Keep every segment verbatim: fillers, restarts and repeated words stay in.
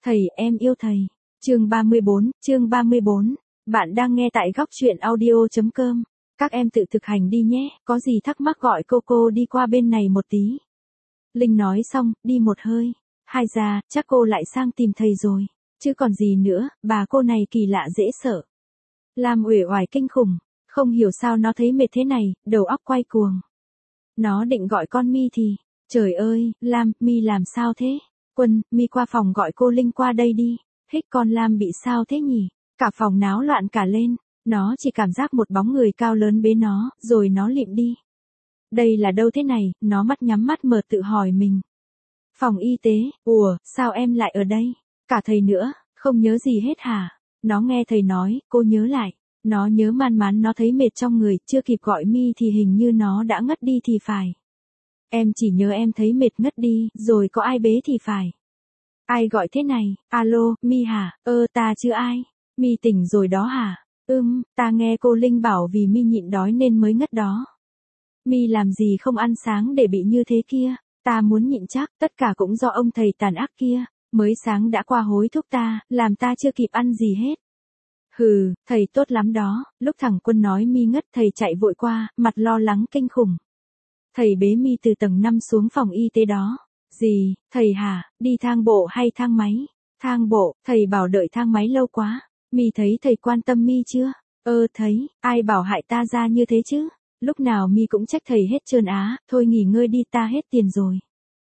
Thầy, em yêu thầy. Chương ba mươi bốn, chương ba mươi bốn. Bạn đang nghe tại góc truyện audio.com. Các em tự thực hành đi nhé, có gì thắc mắc gọi cô cô đi qua bên này một tí. Linh nói xong, đi một hơi. Hai ra, chắc cô lại sang tìm thầy rồi. Chứ còn gì nữa, bà cô này kỳ lạ dễ sợ. Lam uể oải kinh khủng, không hiểu sao nó thấy mệt thế này, đầu óc quay cuồng. Nó định gọi con Mi thì, trời ơi, Lam, Mi làm sao thế? Quân, Mi qua phòng gọi cô Linh qua đây đi. Hích, con Lam bị sao thế nhỉ? Cả phòng náo loạn cả lên. Nó chỉ cảm giác một bóng người cao lớn bế nó, rồi nó lịm đi. Đây là đâu thế này? Nó mắt nhắm mắt mở tự hỏi mình. Phòng y tế, ủa, sao em lại ở đây? Cả thầy nữa, không nhớ gì hết hả? Nó nghe thầy nói, cô nhớ lại. Nó nhớ man mán nó thấy mệt trong người, chưa kịp gọi Mi thì hình như nó đã ngất đi thì phải. Em chỉ nhớ em thấy mệt ngất đi, rồi có ai bế thì phải. Ai gọi thế này? Alo, Mi hả? Ơ ta chứ ai? Mi tỉnh rồi đó hả? Ừm, ta nghe cô Linh bảo vì Mi nhịn đói nên mới ngất đó. Mi làm gì không ăn sáng để bị như thế kia? Ta muốn nhịn chắc, tất cả cũng do ông thầy tàn ác kia. Mới sáng đã qua hối thúc ta, làm ta chưa kịp ăn gì hết. Hừ, thầy tốt lắm đó. Lúc thằng Quân nói Mi ngất, thầy chạy vội qua, mặt lo lắng kinh khủng. Thầy bế Mi từ tầng năm xuống phòng y tế đó. Gì, thầy hả, đi thang bộ hay thang máy? Thang bộ, thầy bảo đợi thang máy lâu quá. Mi thấy thầy quan tâm Mi chưa? Ơ thấy, ai bảo hại ta ra như thế chứ? Lúc nào Mi cũng trách thầy hết trơn á, thôi nghỉ ngơi đi, ta hết tiền rồi.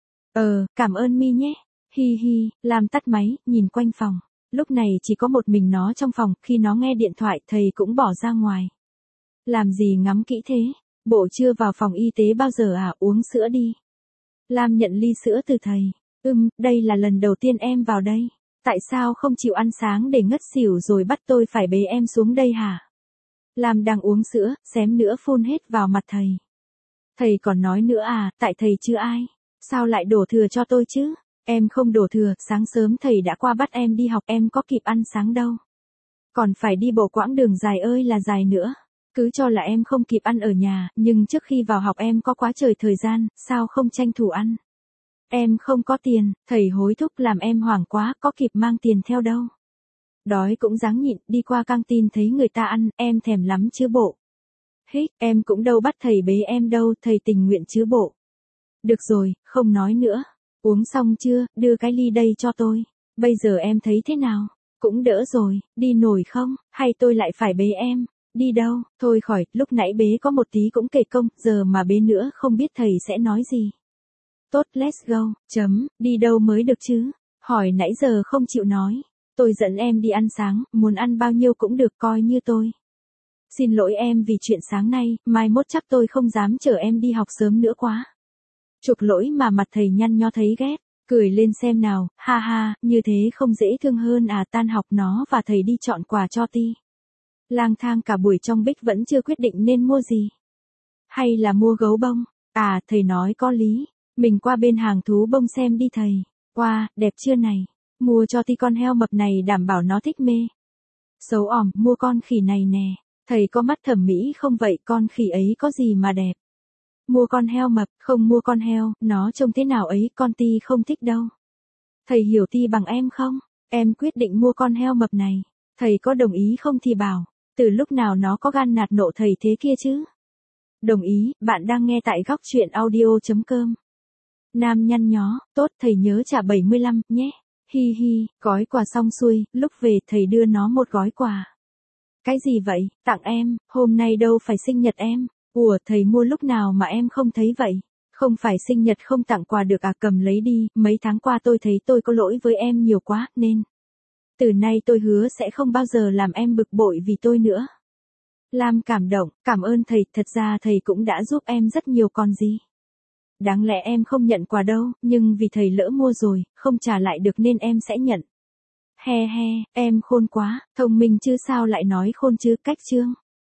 Ờ, cảm ơn Mi nhé. Hi hi, làm tắt máy, nhìn quanh phòng. Lúc này chỉ có một mình nó trong phòng, khi nó nghe điện thoại thầy cũng bỏ ra ngoài. Làm gì ngắm kỹ thế? Bộ chưa vào phòng y tế bao giờ à, uống sữa đi. Lam nhận ly sữa từ thầy. Ừm, đây là lần đầu tiên em vào đây. Tại sao không chịu ăn sáng để ngất xỉu rồi bắt tôi phải bế em xuống đây hả? Lam đang uống sữa, xém nữa phun hết vào mặt thầy. Thầy còn nói nữa à, tại thầy chứ ai? Sao lại đổ thừa cho tôi chứ? Em không đổ thừa, sáng sớm thầy đã qua bắt em đi học, em có kịp ăn sáng đâu. Còn phải đi bộ quãng đường dài ơi là dài nữa. Cứ cho là em không kịp ăn ở nhà, nhưng trước khi vào học em có quá trời thời gian, sao không tranh thủ ăn? Em không có tiền, thầy hối thúc làm em hoảng quá, có kịp mang tiền theo đâu. Đói cũng dáng nhịn, đi qua căng tin thấy người ta ăn, em thèm lắm chứ bộ. Hích, em cũng đâu bắt thầy bế em đâu, thầy tình nguyện chứ bộ. Được rồi, không nói nữa. Uống xong chưa, đưa cái ly đây cho tôi. Bây giờ em thấy thế nào? Cũng đỡ rồi, đi nổi không, hay tôi lại phải bế em? Đi đâu, thôi khỏi, lúc nãy bế có một tí cũng kể công, giờ mà bế nữa không biết thầy sẽ nói gì. Tốt, let's go, chấm, đi đâu mới được chứ? Hỏi nãy giờ không chịu nói. Tôi dẫn em đi ăn sáng, muốn ăn bao nhiêu cũng được, coi như tôi. Xin lỗi em vì chuyện sáng nay, mai mốt chắc tôi không dám chở em đi học sớm nữa quá. Chuộc lỗi mà mặt thầy nhăn nho thấy ghét, cười lên xem nào, ha ha, như thế không dễ thương hơn à, tan học nó và thầy đi chọn quà cho Ti. Lang thang cả buổi trong Bích vẫn chưa quyết định nên mua gì. Hay là mua gấu bông, à thầy nói có lý, mình qua bên hàng thú bông xem đi thầy. Wow, đẹp chưa này, mua cho Ti con heo mập này đảm bảo nó thích mê. Xấu ỏm, mua con khỉ này nè, thầy có mắt thẩm mỹ không vậy, con khỉ ấy có gì mà đẹp. Mua con heo mập, không mua con heo, nó trông thế nào ấy, con Ti không thích đâu. Thầy hiểu Ti bằng em không? Em quyết định mua con heo mập này. Thầy có đồng ý không thì bảo, từ lúc nào nó có gan nạt nộ thầy thế kia chứ? Đồng ý, bạn đang nghe tại góc truyện audio.com. Nam nhăn nhó, tốt thầy nhớ trả bảy mươi lăm, nhé. Hi hi, gói quà xong xuôi, lúc về thầy đưa nó một gói quà. Cái gì vậy, tặng em, hôm nay đâu phải sinh nhật em. Ủa thầy mua lúc nào mà em không thấy vậy? Không phải sinh nhật không tặng quà được à, cầm lấy đi, mấy tháng qua tôi thấy tôi có lỗi với em nhiều quá, nên. Từ nay tôi hứa sẽ không bao giờ làm em bực bội vì tôi nữa. Lam cảm động, cảm ơn thầy, thật ra thầy cũng đã giúp em rất nhiều còn gì. Đáng lẽ em không nhận quà đâu, nhưng vì thầy lỡ mua rồi, không trả lại được nên em sẽ nhận. He he, em khôn quá, thông minh chứ sao lại nói khôn chứ, cách chương.